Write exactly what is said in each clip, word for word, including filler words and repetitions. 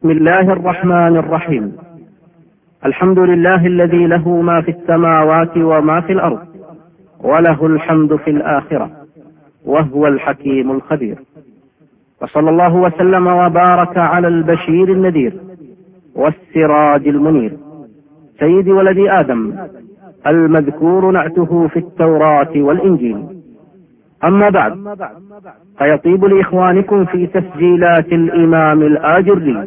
بسم الله الرحمن الرحيم. الحمد لله الذي له ما في السماوات وما في الأرض، وله الحمد في الآخرة، وهو الحكيم الخبير. وصلى الله وسلم وبارك على البشير النذير والسراج المنير، سيد ولد آدم المذكور نعته في التوراة والإنجيل. أما بعد، فيطيب لإخوانكم في تسجيلات الإمام الآجري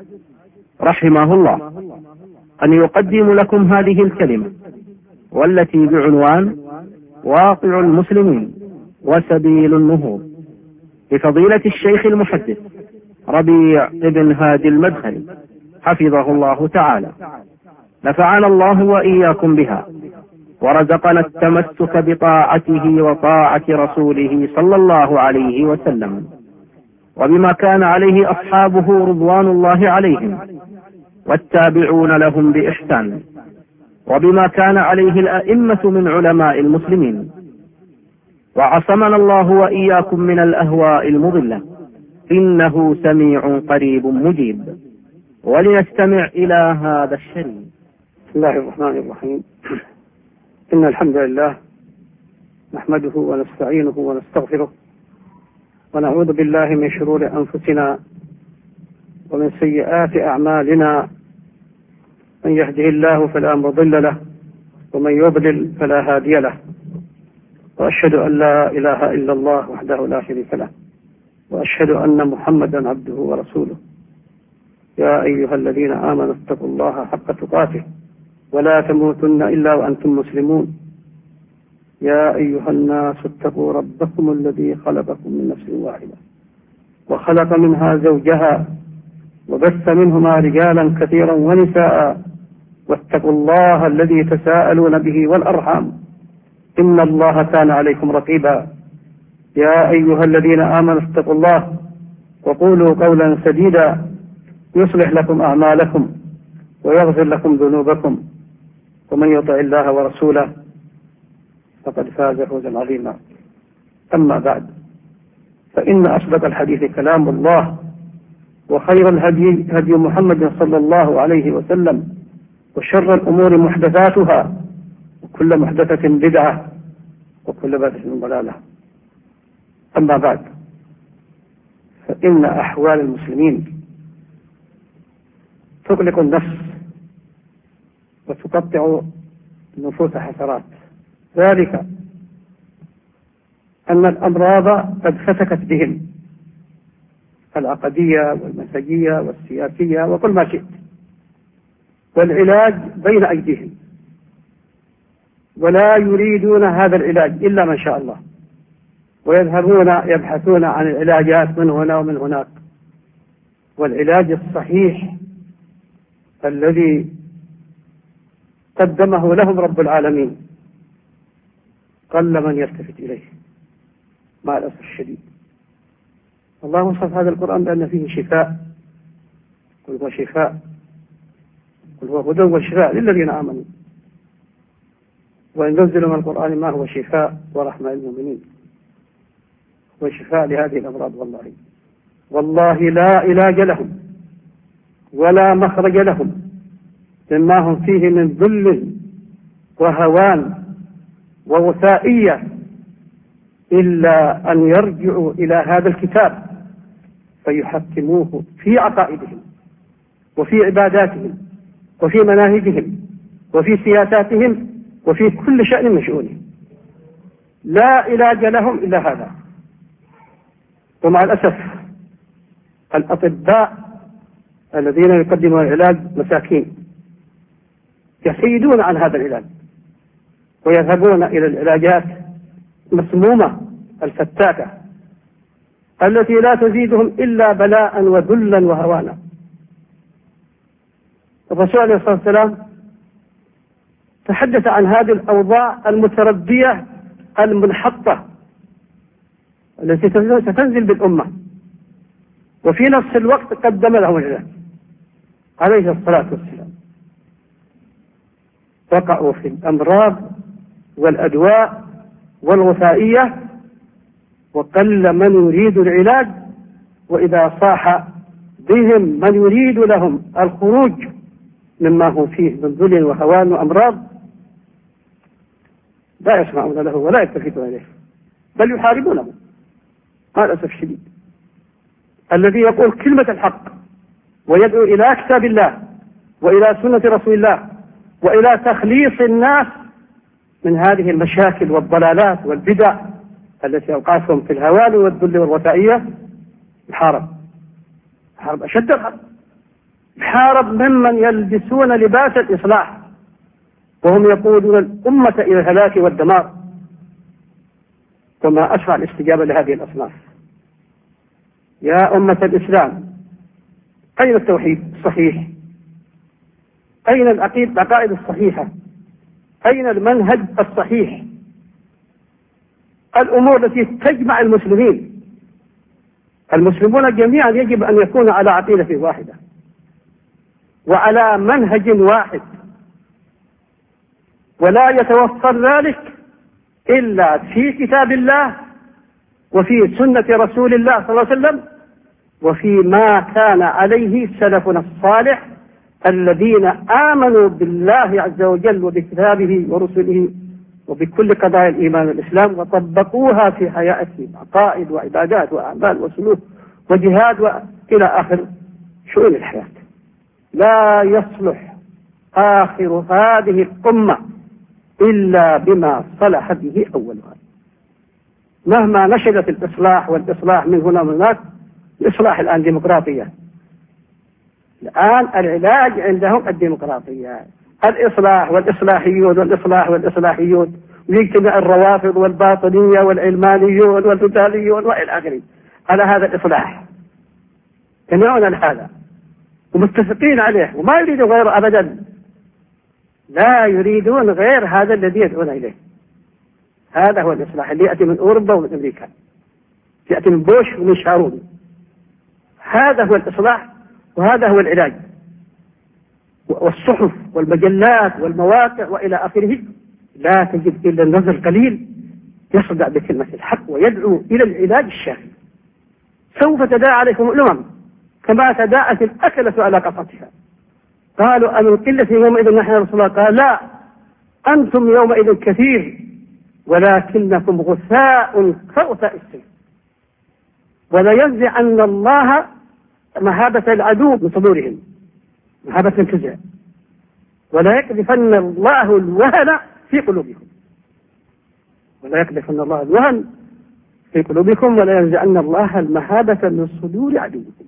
رحمه الله أن يقدم لكم هذه الكلمة، والتي بعنوان واقع المسلمين وسبيل النهوض، لفضيلة الشيخ المحدث ربيع بن هادي المدخلي حفظه الله تعالى. نفعنا الله وإياكم بها، ورزقنا التمسك بطاعته وطاعة رسوله صلى الله عليه وسلم، وبما كان عليه أصحابه رضوان الله عليهم والتابعون لهم بإحسان، وبما كان عليه الأئمة من علماء المسلمين. وعصمنا الله وإياكم من الأهواء المضلة، إنه سميع قريب مجيب. ولنستمع إلى هذا الشريط. بسم الله الرحمن الرحيم. إن الحمد لله نحمده ونستعينه ونستغفره، ونعوذ بالله من شرور أنفسنا ومن سيئات أعمالنا. من يهده الله فلا مضل له، ومن يضلل فلا هادي له. وأشهد أن لا إله إلا الله وحده لا شريك له، وأشهد أن محمدا عبده ورسوله. يا أيها الذين آمنوا اتقوا الله حق تقاته ولا تموتن إلا وأنتم مسلمون. يا أيها الناس اتقوا ربكم الذي خلقكم من نفس واحدة وخلق منها زوجها وبث منهما رجالا كثيرا ونساء، واتقوا الله الذي تساءلون به والأرحام، إن الله كان عليكم رقيبا. يا أيها الذين آمنوا اتقوا الله وقولوا قولا سديدا يصلح لكم أعمالكم ويغفر لكم ذنوبكم، ومن يطع الله ورسوله فقد فاز فوزا عظيما. أما بعد، فإن أصدق الحديث كلام الله، وخير الهدي هدي محمد صلى الله عليه وسلم، وشر الأمور محدثاتها، وكل محدثة بدعة، وكل بدعة ضلالة. أما بعد، فإن أحوال المسلمين تقلق النفس وتقطع النفوس حسرات، ذلك أن الأمراض قد فتكت بهم، العقدية والمزاجية والسياسية وكل ما شئت، والعلاج بين أيديهم، ولا يريدون هذا العلاج إلا من شاء الله، ويذهبون يبحثون عن العلاجات من هنا ومن هناك. والعلاج الصحيح الذي قدمه لهم رب العالمين قل من يلتفت إليه مع الأسف الشديد. الله وصف هذا القرآن بأن فيه شفاء، قل هو شفاء، قل هو هدى وشفاء للذين آمنوا، وينزل من القرآن ما هو شفاء ورحمة للمؤمنين، وشفاء لهذه الأمراض. والله والله لا علاج لهم ولا مخرج لهم مما هم فيه من ذل وهوان ووثائية إلا أن يرجعوا إلى هذا الكتاب فيحكموه في عقائدهم وفي عباداتهم وفي مناهجهم وفي سياساتهم وفي كل شأن من شؤونهم. لا علاج لهم إلا هذا. ومع الأسف الأطباء الذين يقدمون العلاج مساكين يحيدون عن هذا العلاج ويذهبون إلى العلاجات مسمومة الفتاكة التي لا تزيدهم إلا بلاء وذلا وهوانا. الرسول عليه الصلاة والسلام تحدث عن هذه الأوضاع المتردية المنحطة التي ستنزل بالأمة، وفي نفس الوقت قدم لهم العلاج عليه الصلاة والسلام. وقعوا في الأمراض والأدواء والوثائية، وقل من يريد العلاج، وإذا صاح بهم من يريد لهم الخروج مما هم فيه من ذل وهوان وأمراض لا يسمعون له ولا يلتفتون إليه، بل يحاربونه. هذا للأسف الشديد. الذي يقول كلمة الحق ويدعو إلى كتاب الله وإلى سنة رسول الله وإلى تخليص الناس من هذه المشاكل والضلالات والبدع التي أوقعتهم في الهوان والذل والوثائية، يحارب يحارب أشد الحرب، يحارب ممن يلبسون لباس الإصلاح وهم يقودون الأمة إلى الهلاك والدمار. وما أسرع الاستجابة لهذه الأصناف. يا أمة الإسلام، أين التوحيد الصحيح؟ أين العقائد الصحيحة؟ أين المنهج الصحيح؟ الأمور التي تجمع المسلمين. المسلمون جميعا يجب أن يكونوا على عقيدة واحدة وعلى منهج واحد، ولا يتوفر ذلك إلا في كتاب الله وفي سنة رسول الله صلى الله عليه وسلم وفي ما كان عليه سلفنا الصالح الذين آمنوا بالله عز وجل وبكتابه ورسله وبكل قضايا الإيمان والإسلام وطبقوها في حياتهم، عقائد وعبادات وأعمال وسلوك وجهاد وإلى آخر شؤون الحياة. لا يصلح آخر هذه الأمة إلا بما صلح به أولها. مهما نشدت الإصلاح والإصلاح من هنا ومن هناك، الإصلاح الآن ديمقراطية. الآن العلاج عندهم الديمقراطية، الإصلاح والإصلاحيون والإصلاح والإصلاحيون، ويجتمع الروافض والباطنية والعلمانيون والفتاليون وإلى آخره على هذا الإصلاح، يجتمعون على هذا ومتفقين عليه وما يريدون غيره أبدا. لا يريدون غير هذا الذي يدعون إليه. هذا هو الإصلاح اللي يأتي من أوروبا ومن أمريكا، يأتي من بوش ومن شارون. هذا هو الإصلاح وهذا هو العلاج. والصحف والمجلات والمواقع وإلى آخره لا تجد إلا النظر القليل يصدع بكلمة الحق ويدعو إلى العلاج الشافي. سوف تداعى عليكم الأمم كما تداعت الأكلة على قطعتها. قالوا أمن قلة يومئذ نحن يا رسول الله؟ قال لا، أنتم يومئذ كثير ولكنكم غثاء كغثاء السيل. ولينزعن الله مهابة العدو من صدورهم، مهابة الفزع، ولا يقذفن الله الوهن في قلوبكم، ولا يقذفن الله الوهن في قلوبكم ولا ينزعن الله المهابة من صدور عدوكم.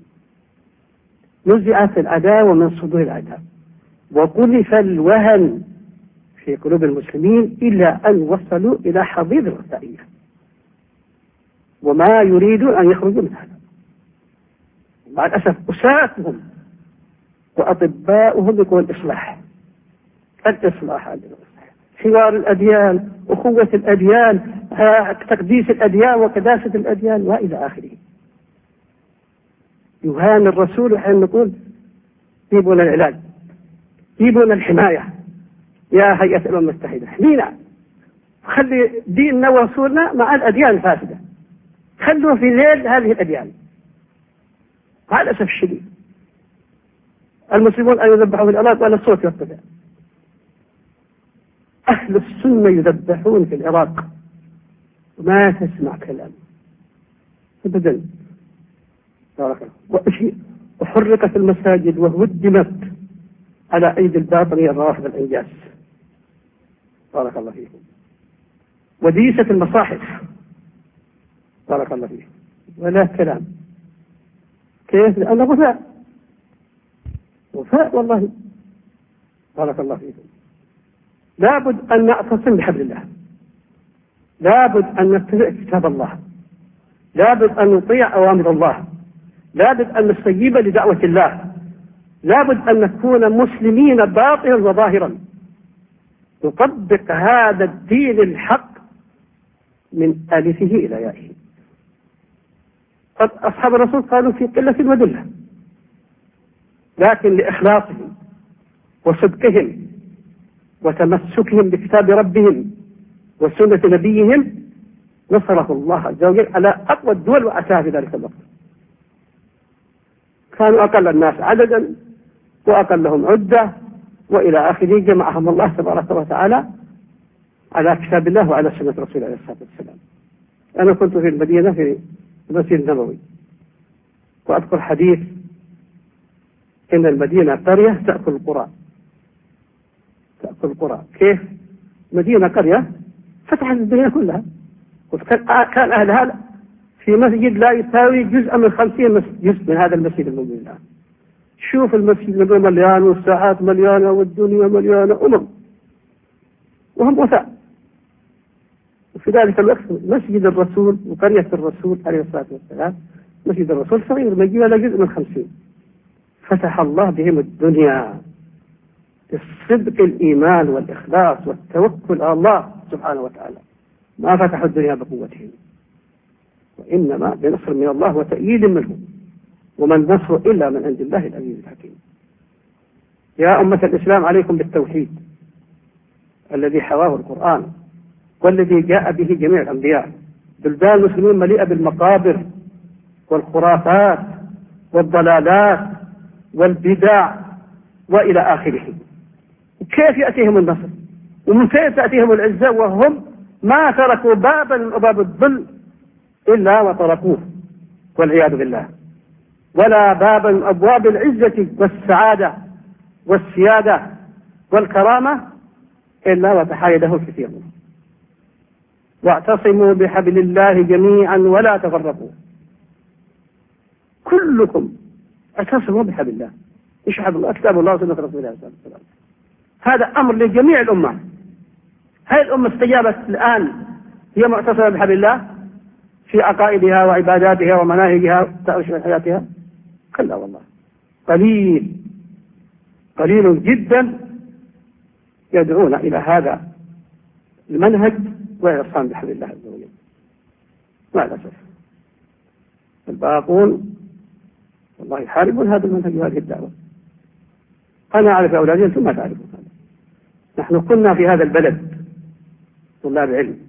نزعت العداوة من صدور العداء وقذف الوهن في قلوب المسلمين إلى أن وصلوا إلى حضيض الغثائية، وما يريدون أن يخرجوا من هذا. مع الأسف أساتهم وأطباؤهم يكون الإصلاح الإصلاح حوار الأديان، أخوة الأديان، تقديس الأديان وقداسة الأديان وإلى آخره. يهان الرسول حين نقول جيبونا العلاج، جيبونا الحماية يا هيئة الأمم المتحدة، احمينا، خلي ديننا ورسولنا مع الأديان الفاسدة، خلوا في ليل هذه الأديان. مع الأسف الشديد المسلمون أن يذبحوا في العراق ولا الصوت يرتفع. أهل السنة يذبحون في العراق وما تسمع كلام أبدا. وحرقت المساجد وهدمت على أيدي الباطنية الروافض الإنجاز. بارك الله فيكم. وديست المصاحف. بارك الله فيكم. ولا كلام. كيف؟ لأن غثاء وفاء والله. بارك الله فيكم. لابد أن نعتصم بحبل الله، لابد أن نتبع كتاب الله، لابد أن نطيع أوامر الله، لابد أن نستجيب لدعوة الله، لابد أن نكون مسلمين باطنا وظاهرا نطبق هذا الدين الحق من ألفه إلى يائه. قد أصحاب الرسول قالوا في قلة وذلة، لكن لإخلاصهم وصدقهم وتمسكهم بكتاب ربهم وسنة نبيهم نصره الله عز وجل على أقوى الدول وأتاه في ذلك الوقت. كانوا أقل الناس عددا وأقلهم عدة، وإلى آخره جمعهم الله تبارك وتعالى على كتاب الله وعلى سنة رسوله عليه الصلاة والسلام. أنا كنت في المدينة في المسجد النبوي، وأذكر حديث إن المدينة قرية تأكل القرى، تأكل القرى. كيف؟ مدينة قرية فتحت الدنيا كلها، كان أهلها في مسجد لا يساوي جزء من خمسين جزء من هذا المسجد الموجود الآن. شوف المسجد النبوي مليان والساعات مليانة والدنيا مليانة أمم وهم وثاء. وفي ذلك الوقت مسجد الرسول وقرية الرسول عليه الصلاة والسلام، مسجد الرسول صغير ما يجي ولا جزء من خمسين. فتح الله بهم الدنيا بالصدق الإيمان والإخلاص والتوكل على الله سبحانه وتعالى. ما فتحوا الدنيا بقوتهم، وإنما بنصر من الله وتأييد منه، وما النصر إلا من عند الله العزيز الحكيم. يا أمة الإسلام عليكم بالتوحيد الذي حواه القرآن والذي جاء به جميع الأنبياء. بلدان المسلمين مليئة بالمقابر والخرافات والضلالات والبدع وإلى آخره. كيف يأتيهم النصر ومن كيف تأتيهم العزة وهم ما تركوا بابا من أبواب الظل إلا وطرقوه والعياذ بالله، ولا بابا من أبواب العزة والسعادة والسيادة والكرامة إلا وتحايده الكثير منهم. واعتصموا بحبل الله جميعا ولا تفرقوا. كلكم اعتصموا بحبل الله. ايش حبل الله؟ كتاب الله وسنة رسوله صلى الله عليه وسلم. هذا أمر لجميع الأمة. هل الأمة استجابت الآن هي معتصمة بحبل الله في عقائدها وعباداتها ومناهجها وتعيش حياتها؟ كلا والله، قليل قليل جدا يدعون إلى هذا المنهج ويعتصم بحبل الله عز وجل. مع الأسف الباقون والله يحاربون هذا المنهج وهذه الدعوة. أنا أعرف أولادي أنتم ما تعرفون هذا. نحن كنا في هذا البلد طلاب علم،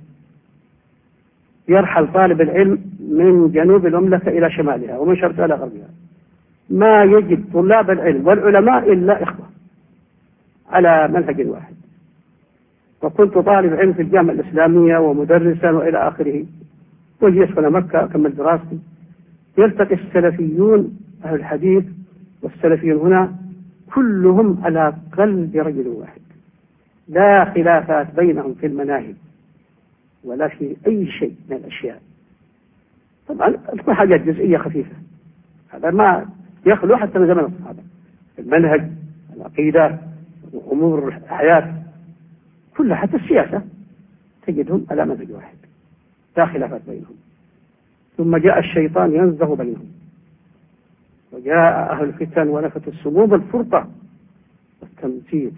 يرحل طالب العلم من جنوب المملكة إلى شمالها ومن شرقها إلى غربها، ما يجد طلاب العلم والعلماء إلا إخوة على منهج واحد. وكنت طالب علم في الجامعة الإسلامية ومدرسا وإلى آخره، وجي أسكن مكة أكمل دراستي، يلتقي السلفيون أهل الحديث والسلفيون هنا كلهم على قلب رجل واحد، لا خلافات بينهم في المناهج ولا في أي شيء من الأشياء. طبعا تكون حاجات جزئية خفيفة، هذا ما يخلو حتى من زمن الصحابة. المنهج، العقيدة، أمور الحياة كلها، حتى السياسة تجدهم على منهج واحد لا خلافات بينهم. ثم جاء الشيطان ينزغ بينهم، وجاء أهل الفتن ونفت السموم الفرقة والتمثيل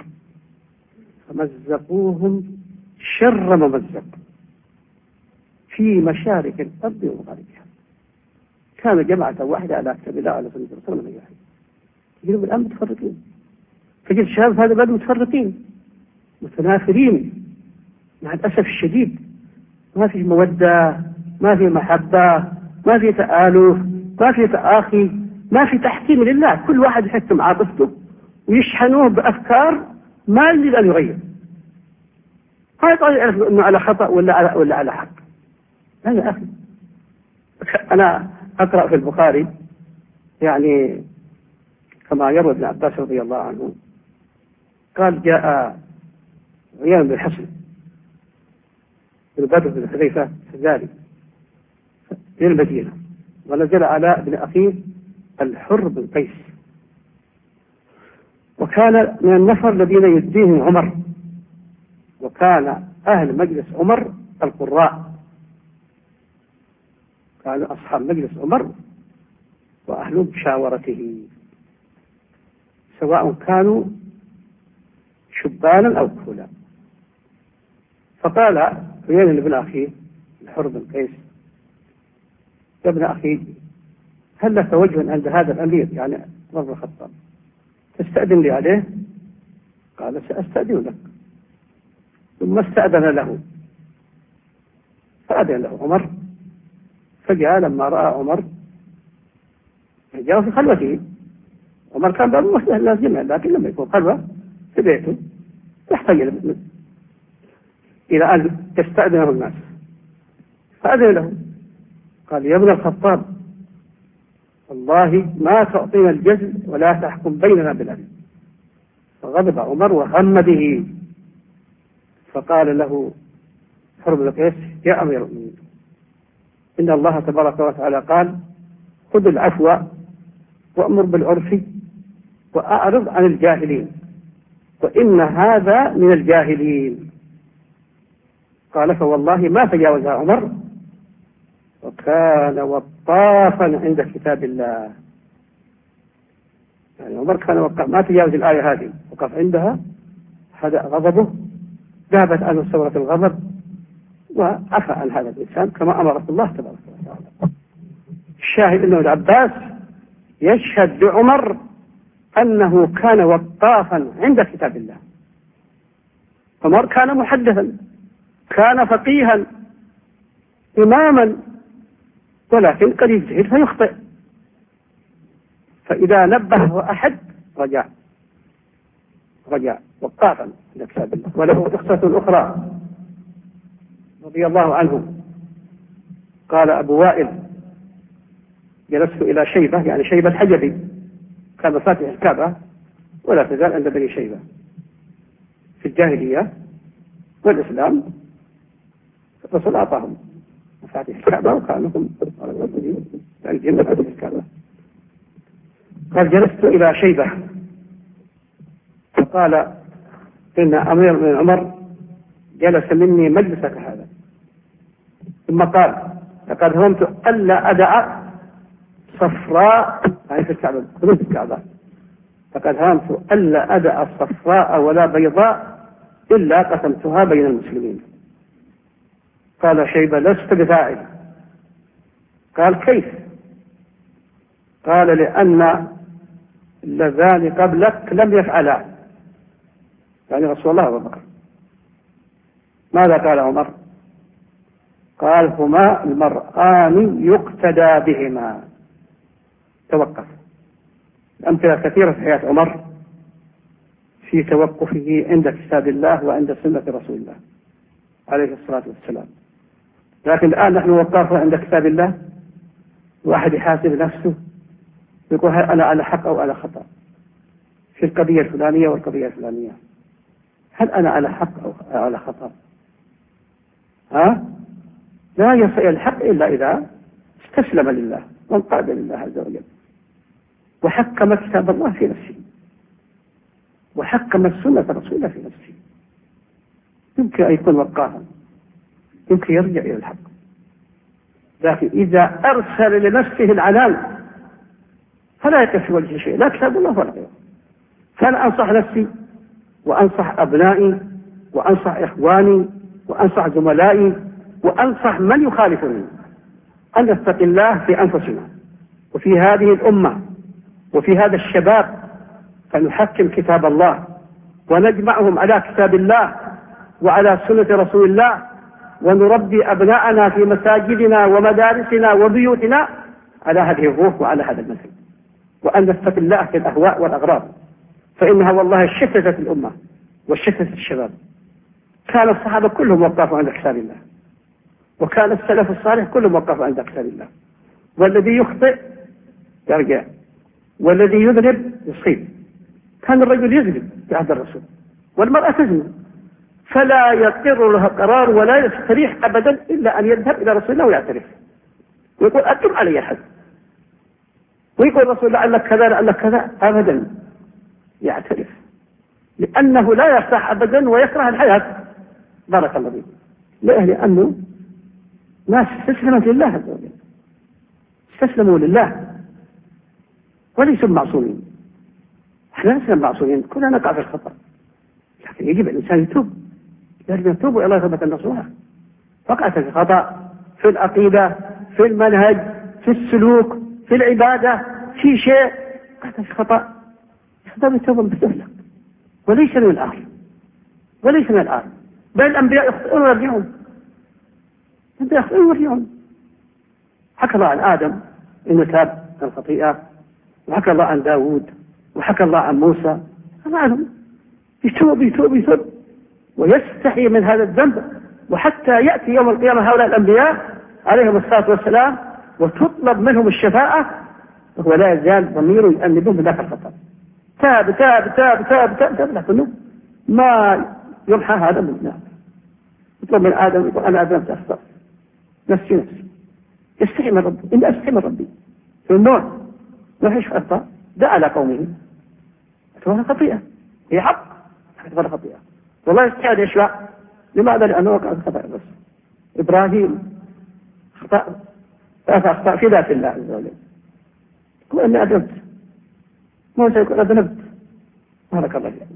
فمزقوهم شر ممزق في مشارق الأرض ومغاربها. كان جماعة واحدة على كتاب الله على سنة رسول الله. تجدهم الآن متفرقين، تجد الشباب هذا البلد متفرقين متنافرين مع الأسف الشديد. ما في مودة، ما في محبة، ما في تآلف، ما في تآخي، ما في تحكيم لله. كل واحد يحكم عاطفته ويشحنوه بأفكار ما يريد أن يغير. هذا يقول يعرف أنه على خطأ ولا على, ولا على حق. لا يا أخي، أنا أقرأ في البخاري يعني كما يروي ابن عباس رضي الله عنه قال جاء عيان بن حصن بن بدر بن حذيفة الفزاري في المدينة، ونزل على ابن أخيه الحر بن قيس، وكان من النفر الذين يديهم عمر، وكان أهل مجلس عمر القراء، كانوا أصحاب مجلس عمر وأهل مشاورته سواء كانوا شبانا أو كهولا. فقال عيان بن أخيه الحر بن قيس يا ابن أخي هل لك وجه عند هذا الأمير يعني عمر بن الخطاب تستأذن لي عليه؟ قال سأستأذن لك. ثم استأذن له فأذن له عمر، فجاء لما رأى عمر جاء في خلوته عمر كان باب مفتوح لازمه، لكن لما يكون خلوة في بيته يحتاج إلى أن تستأذنه الناس، فأذن له. قال: يا ابن الخطاب، والله ما تعطينا الجزل ولا تحكم بيننا بالعدل. فغضب عمر وهم به، فقال له حرب بن قيس: يا أمير المؤمنين، إن الله تبارك وتعالى قال: خذ العفو وأمر بالعرف وأعرض عن الجاهلين، وإن هذا من الجاهلين. قال: فوالله ما تجاوزها عمر، وكان وقافا عند كتاب الله. يعني عمر كان وقف، ما تجاوز الآية هذه، وقف عندها، هدأ غضبه، ذهبت عنه ثورة الغضب، وعفى عن هذا الإنسان كما أمره الله تبارك وتعالى. الشاهد أنه العباس يشهد بعمر أنه كان وقافا عند كتاب الله. عمر كان محدثا، كان فقيها، إماما، ولكن قد يجتهد فيخطئ، فإذا نبهه أحد رجع رجع وقافا عند كتاب الله. وله قصة أخرى رضي الله عنه. قال أبو وائل: جلست إلى شيبة، يعني شيبة الحجبي، كان فاتح الكعبة ولا تزال عند بني شيبة في الجاهلية والإسلام. الرسول أعطاهم مفاتيح الكعبة وكانوا هم الجن مفاتيح الكعبة. قال: جلست إلى شيبة فقال: إن أمير بن عمر جلس مني مجلسك هذا. ثم قال: لقد هممت ألا أدع صفراء، يعني في الكعبة، حدود الكعبة، لقد هممت ألا أدع صفراء ولا بيضاء إلا قسمتها بين المسلمين. قال شيبة: لست بفاعل. قال: كيف؟ قال: لأن اللذان قبلك لم يفعلا، يعني رسول الله وأبو بكر. ماذا قال عمر؟ قال: هما المرآن يقتدى بهما. توقف. أمثلة كثيرة في حياة عمر في توقفه عند كتاب الله وعند سنة رسول الله عليه الصلاة والسلام. لكن الآن نحن وقفنا عند كتاب الله، واحد يحاسب نفسه يقول: هل أنا على حق أو على خطأ في القضية الفلانية والقضية الفلانية؟ هل أنا على حق أو على خطأ؟ ها؟ لا يصل الحق إلا إذا استسلم لله وانقاد لله عز وجل، وحكم كتاب الله في نفسه، وحكم سنة رسول الله في نفسه. يمكن أن يكون وقافا، يمكن يرجع إلى الحق. لكن إذا أرسل لنفسه العنان فلا يقف في وجه شيء، لا كتاب الله ولا غيره. فأنا أنصح نفسي وأنصح أبنائي وأنصح إخواني وأنصح زملائي وأنصح من يخالفني أن نتقي الله في أنفسنا وفي هذه الأمة وفي هذا الشباب، فنحكم كتاب الله ونجمعهم على كتاب الله وعلى سنة رسول الله، ونربي أبناءنا في مساجدنا ومدارسنا وبيوتنا على هذه الروح وعلى هذا المثل، وأن نتقي الله في الأهواء والأغراض، فإنها والله شتتت الأمة وشتتت الشباب. كان الصحابة كلهم وقفوا عند كتاب الله، وكان السلف الصالح كلهم وقفوا عند كتاب الله. والذي يخطئ يرجع، والذي يذنب يصيب. كان الرجل يذنب في عهد الرسول، والمرأة تزني، فلا يقر لها قرار ولا يستريح أبدا إلا أن يذهب إلى رسول الله ويعترف ويقول: أقم علي الحد، ويقول رسول الله لك كذا لعلك كذا، أبدا يعترف، لأنه لا يرتاح أبدا ويكره الحياة. بارك الله فيك. لأنه ناس استسلمت لله عز وجل، استسلموا لله وليسوا معصومين. احنا لسنا معصومين، كلنا نقع في الخطأ، لكن يجب الإنسان يتوب، يجب أن يتوب إلى الله توبة نصوحا. وقعت في الخطأ في العقيدة، في المنهج، في السلوك، في العبادة، في شيء وقعت في خطأ، هذا بالتوبة بسهلة، وليس من الآخر، وليس من الآخر. بل الأنبياء يخطئون ويرجعون، الأنبياء يخطئون ويرجعون. حكى الله عن آدم إنه تاب من الخطيئة، وحكى الله عن داود وحكى الله عن موسى عنهم يتوب يتوب يتوب ويستحي من هذا الذنب، وحتى يأتي يوم القيامة هؤلاء الأنبياء عليهم الصلاة والسلام وتطلب منهم الشفاعة وهو لا يزال ضميره يؤنبهم بذاك الخطأ. تاب تاب تاب تاب تاب تاب لكنه ما يمحى هذا من الناس. يطلب من آدم يقول أنا أذنبت أخطأ نفسي نفسي، يستحي من ربي، إني أستحي من ربي في النوع ما فيش خطأ. دعا على قومه هذا خطيئة، هي حق هذا خطيئة والله يستحي أن يشفع. لماذا؟ لأنه كان خطأ بس. إبراهيم خطأ أخطأ في ذات الله عز وجل، يقول أني أذنبت. موسى يقول أذنبت هلك الله يعني.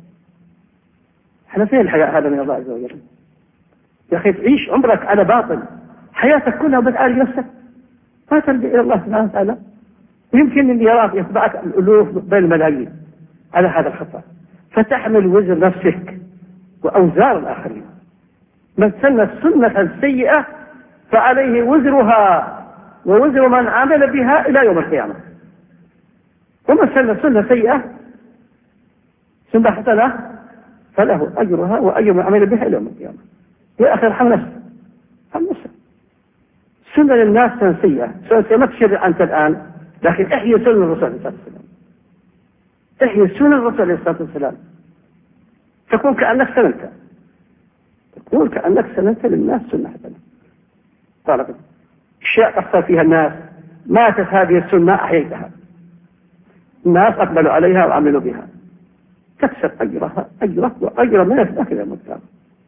احنا فين الحياء هذا من الله عز وجل؟ يا أخي تعيش عمرك على باطل، حياتك كلها بتعالج نفسك، ما ترجع إلى الله سبحانه وتعالى. يمكن أن يراك يتبعك الألوف بين الملايين على هذا الخطأ، فتحمل وزر نفسك وأوزار الآخرين. من سن السنة السيئة فعليه وزرها ووزر من عمل بها إلى يوم القيامة. ومن سن سنة سيئة سنة حسنة فله أجرها وأجر من عمل بها إلى يوم القيامة. يا أخي ارحم نفسك، ارحم نفسك. سنة للناس سنة سيئة، سنة ما تشرع أنت الآن، لكن احيي سنة الرسول عليه الصلاة والسلام، احيي سنة الرسول عليه الصلاة والسلام، تكون كأنك سننت، تكون كأنك سننت للناس سنة حسنة. طالب أشياء تحصل فيها الناس، ماتت هذه السنة أحييتها، الناس أقبلوا عليها وعملوا بها، تكسب أجرها أجرك وأجر من يتبعك إلى المكان.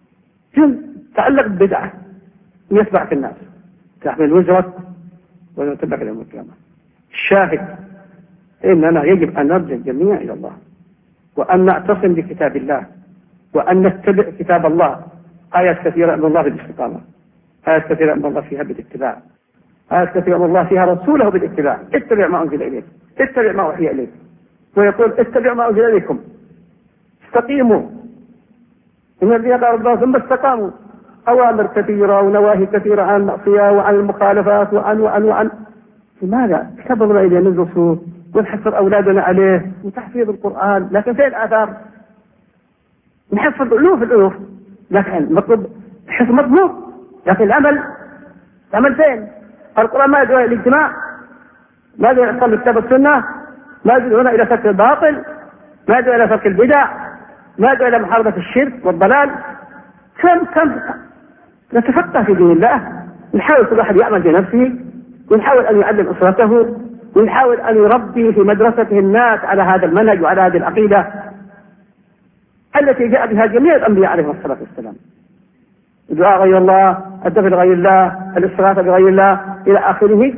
تعلق ببدعة يتبعك الناس، تحمل وزرك ويتبعك إلى المكان. الشاهد إننا يجب أن نرجع الجميع إلى الله، وأن نعتصم بكتاب الله، وأن نتبع كتاب الله. آيات كثيرة من الله بالاستقامة، آيات كثيرة من الله فيها بالاتباع، آيات كثيرة من الله فيها رسوله بالاتباع. اتبع ما أنزل إليك، اتبع ما وحي إليك، ويقول اتبع ما أنزل إليكم، استقيموا إن الذين قالوا ثم استقاموا. أوامر كثيرة ونواهي كثيرة عن المعصية وعن المخالفات وعن وعن وعن لماذا؟ كبرنا إلى الرسول ونحفظ أولادنا عليه وتحفيظ القرآن، لكن فين الآثار؟ نحفظ ألوف الألوف، لكن مطلوب حفظ مطلوب، لكن العمل العمل فين؟ القرآن ما يدعو إلى الاجتماع، ما يدعو إلى إقامة كتاب السنة، ما يدعو إلى ترك الباطل، ما يدعو إلى ترك البدع، ما يدعو إلى محاربة الشرك والضلال. كم كم نتفقه في دين الله، نحاول كل واحد يعمل بنفسه، ونحاول أن يعلم أسرته، ونحاول أن يربي في مدرسته الناس على هذا المنهج وعلى هذه العقيدة التي جاء بها جميع الأنبياء عليهم الصلاة والسلام. الدعاء غير الله، الدفع لغير الله، الاستغاثة بغير الله إلى آخره.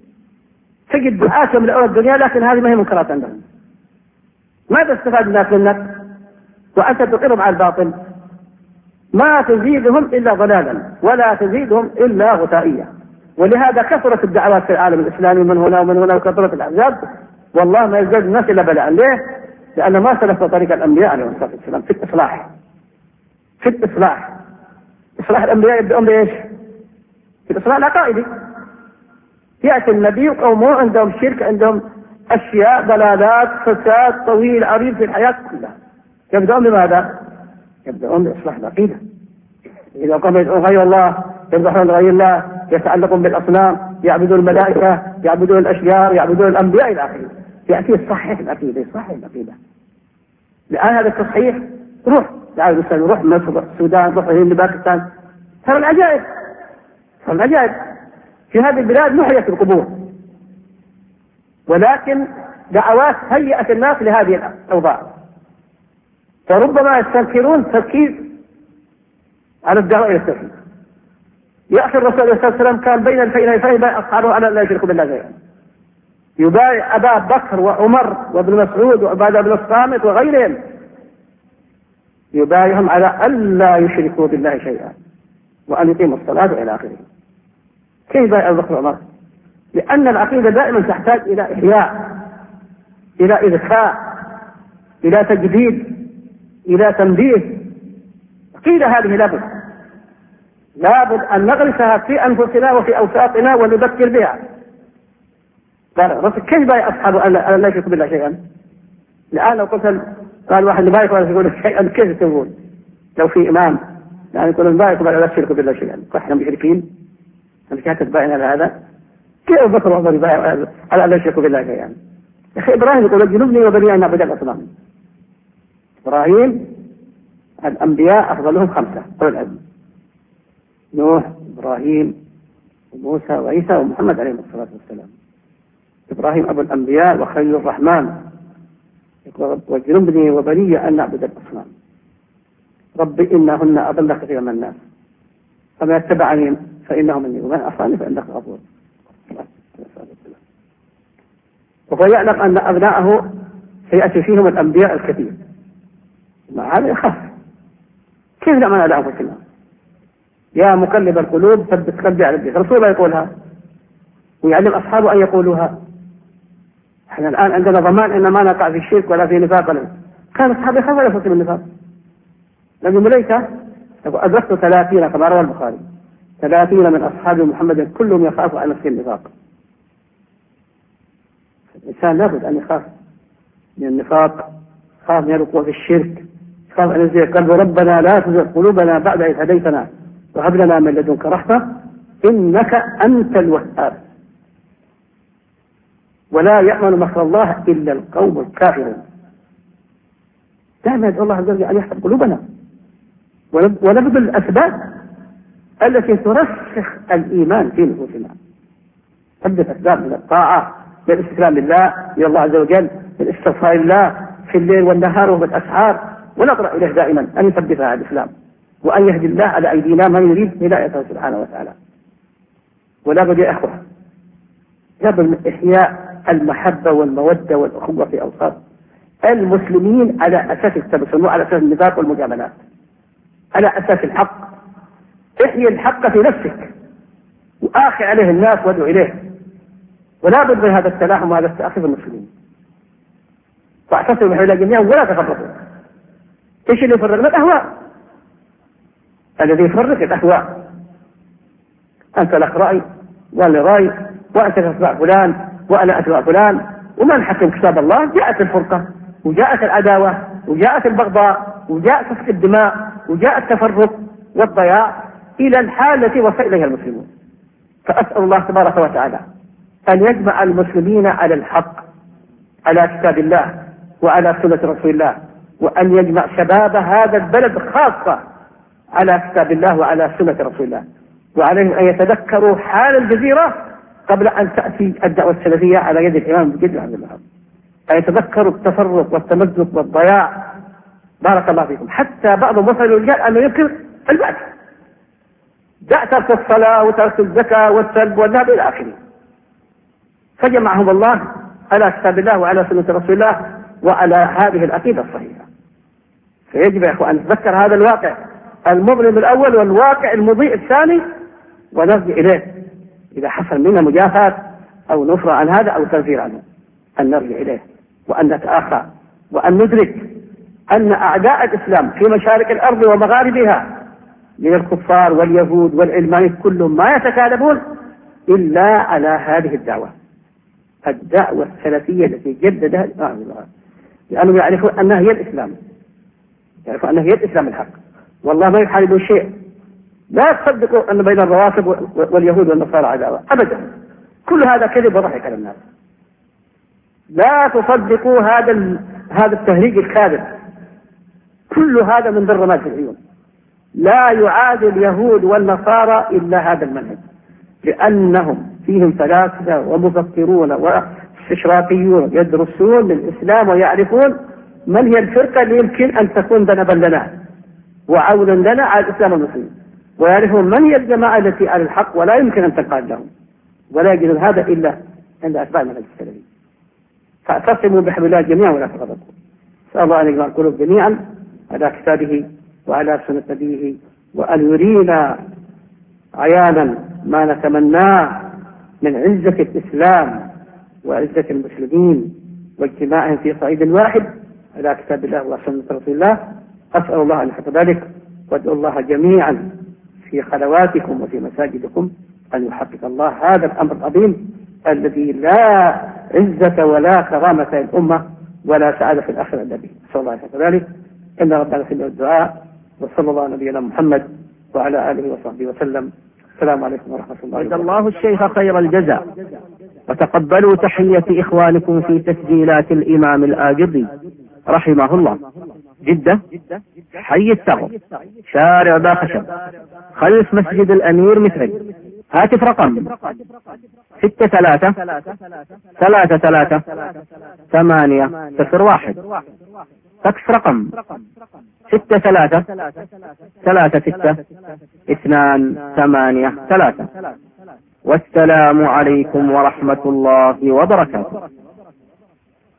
تجد دعاة من أول الدنيا، لكن هذه ما هي منكرات عندهم. ماذا استفاد الناس منك وأنت تقرهم على الباطل؟ ما تزيدهم إلا ضلالا ولا تزيدهم إلا غثائية. ولهذا كثرت الدعوات في العالم الإسلامي من هنا ومن هنا، وكثرت الأحزاب، والله ما يزداد الناس إلا بلاء. ليه؟ لأن ما سلف طريق الأنبياء عليهم الصلاة والسلام في الإصلاح. في الإصلاح إصلاح الأنبياء يبدأون بإيش؟ في الإصلاح العقائدي. يأتي النبي وقومه عندهم شرك، عندهم أشياء ضلالات فساد طويل عريض في الحياة كلها، يبدأون بماذا؟ يبدأون بإصلاح العقيدة. إذا قاموا يدعون غير الله، يذبحون لغير الله، يتعلقون بالأصنام، يعبدون الملائكة، يعبدون الأشجار، يعبدون الأنبياء إلى آخره. يأتي الصحيح العقيدة، يصحح العقيدة. الآن هذا التصحيح روح تعالوا مثلا روح مصر، السودان، روح الهند، باكستان، ترى العجائب، ترى العجائب. في هذه البلاد محيت القبور، ولكن دعوات هيئت الناس لهذه الأوضاع، فربما يستنكرون تركيز على الدعوة إلى التوحيد. يأتي الرسول عليه الصلاة والسلام كان بين الفئتين يبايع أصحابه على لا يشركوا بالله شيئا، يبايع أبا بكر وعمر وابن مسعود وعبادة بن الصامت وغيرهم، يبايعهم على ألا يشركوا بالله شيئا وأن يقيموا الصلاة إلى آخره. كيف بايع أبو بكر وعمر؟ لأن العقيدة دائما تحتاج إلى إحياء، إلى إذكاء، إلى تجديد، إلى تنبيه. عقيدة هذه لابد لابد أن نغرسها في أنفسنا وفي أوساطنا ونذكر بها. قال الرسول كيف بايع أصحابه أن لا يشركوا بالله شيئا؟ الآن لو قتل قال واحد ما يقبل يقول شيئا كيف تقول؟ لو في إمام يعني يقول ما يقبل لا تشركوا بالله شيئا، احنا مشركين؟ أنت كانت تباين على هذا؟ كيف بكر وعمر يبايع على أن لا يشركوا بالله شيئا؟ يعني يا أخي إبراهيم يقول جنوبني وبني أن نعبد الأصنام. إبراهيم الأنبياء أفضلهم خمسة أولو العلم: نوح، إبراهيم، وموسى، وعيسى، ومحمد عليه الصلاة والسلام. إبراهيم أبو الأنبياء وخليل الرحمن، وجنبني وبني أن نعبد الأصنام. رب إنهن أضل كثيرا من الناس فما يتبعني فإنه مني ومن أصاني فإنك غفور. وهو يعلم أن أبناءه سيأتي فيهم الأنبياء الكثير، مع هذا يخاف. كيف نعمل على أنفسنا؟ يا مقلب القلوب ثبت قلبي على دينك. رسول الله يقولها ويعلم أصحابه أن يقولوها. احنا الآن عندنا ضمان أن ما نقع في الشرك ولا في نفاق. كان أصحابي يخافوا يفوت من النفاق. لأن مليكة أدركت ثلاثين كما روى البخاري، ثلاثين من أصحاب محمد كلهم يخافوا على نفسه النفاق. الإنسان لابد أن يخاف من النفاق، يخاف من الوقوع في الشرك، يخاف أن يزيغ قلبه. ربنا لا تزغ قلوبنا بعد إذ هديتنا وهب لنا من لدنك رحمة إنك أنت الوهاب. ولا يأمن مكر الله إلا القوم الكافرون. دائما يدعو الله عز وجل أن يحفظ قلوبنا ونبذل الأسباب التي ترسخ الإيمان في نفوسنا. تبدأ أسباب من الطاعة، من الاستسلام لله، من الله عز وجل، من استغفار الله في الليل والنهار وبالأسحار، ونقرأ إليه دائما أن يثبتها على الإسلام وأن يهدي الله على أيدينا من يريد هدايته سبحانه وتعالى. ولا بد يا أخوة لابد من إحياء المحبة والمودة والأخوة في أوساط المسلمين على أساس التبسم وعلى أساس النفاق والمجاملات، على أساس الحق. احيي الحق في نفسك وآخي عليه الناس وادعو إليه. ولا بد من هذا التلاحم وهذا التأخي في المسلمين. واعتصموا بحبل الله جميعا ولا تفرقوا. ايش اللي يفرقنا؟ الأهواء. الذي يفرق الأهواء. أنت لك رأي وأنا رأي وأنت تتبع فلان وأنا أتبع فلان، وما نحكم كتاب الله. جاءت الفرقة وجاءت العداوة وجاءت البغضاء وجاءت سفك الدماء وجاء التفرق والضياع إلى الحال التي وصل إليها المسلمون. فأسأل الله تبارك وتعالى أن يجمع المسلمين على الحق، على كتاب الله وعلى سنة رسول الله، وأن يجمع شباب هذا البلد خاصة على كتاب الله وعلى سنة رسول الله. وعليهم أن يتذكروا حال الجزيرة قبل أن تأتي الدعوة السلفية على يد الإمام بن جد عبد الله. أن يتذكروا التفرق والتمزق والضياع. بارك الله فيكم. حتى بعضهم وصل الرجال أنه يذكر البعث، دع ترك الصلاة وترك الزكاة والسلب والنهب إلى آخره. فجمعهم الله على كتاب الله وعلى سنة رسول الله وعلى هذه العقيدة الصحيحة. فيجب يا أخوان أن نتذكر هذا الواقع المظلم الأول والواقع المضيء الثاني ونرجع إليه إذا حصل منا مجافاة أو نفرة عن هذا أو تنفير عنه، أن نرجع إليه وأن نتآخى وأن ندرك أن أعداء الإسلام في مشارق الأرض ومغاربها من الكفار واليهود والعلمانيين كلهم ما يتكالبون إلا على هذه الدعوة، الدعوة السلفية التي جددها الإمام الله، لأنهم يعرفون أنها هي الإسلام، يعرفون أنها هي الإسلام الحق. والله ما يحاربون شيء. لا تصدقوا أن بين الروافض واليهود والنصارى عداوة أبدا، كل هذا كذب وضحك على الناس. لا تصدقوا هذا هذا التهريج الكاذب، كل هذا من ضرمات العيون. لا يعادل اليهود والنصارى إلا هذا المنهج، لأنهم فيهم فلاسفة ومفكرون واستشراقيون يدرسون الإسلام ويعرفون من هي الفرقة اللي يمكن أن تكون ذنبا لنا وعونا لنا على الإسلام والمسلمين، ويعرفون من هي الجماعة التي على الحق ولا يمكن أن تنقاد لهم، ولا يجد هذا إلا عند أتباع المنهج السلفي. فاعتصموا بحبل الله جميعا ولا تفرقوا. نسأل الله أن يجمع القلوب جميعا على كتابه وعلى سنة نبيه، وأن يرينا عيانا ما نتمناه من عزة الإسلام وعزة المسلمين واجتماعهم في صعيد واحد على كتاب الله وسنة رسول الله. أسأل الله أن يحفظ ذلك، وادعوا الله جميعا في خلواتكم وفي مساجدكم أن يحقق الله هذا الأمر العظيم الذي لا عزة ولا كرامة للأمة ولا سعادة في الآخرة إلا به. نسأل الله ذلك. إن ربنا في الدعاء. وصلى الله على نبينا محمد وعلى آله وصحبه وسلم. السلام عليكم ورحمة الله جزا الله الشيخ خير الجزاء، وتقبلوا تحية إخوانكم في تسجيلات الإمام الآجري رحمه الله، جدة، حي الثغر، شارع باخشب، خلف مسجد الأمير متري. هاتف رقم ستة ثلاثة ثلاثة ثلاثة ثمانية صفر واحد. فاكس رقم ستة ثلاثة ثلاثة ستة اثنان ثمانية ثلاثة. والسلام عليكم ورحمة الله وبركاته.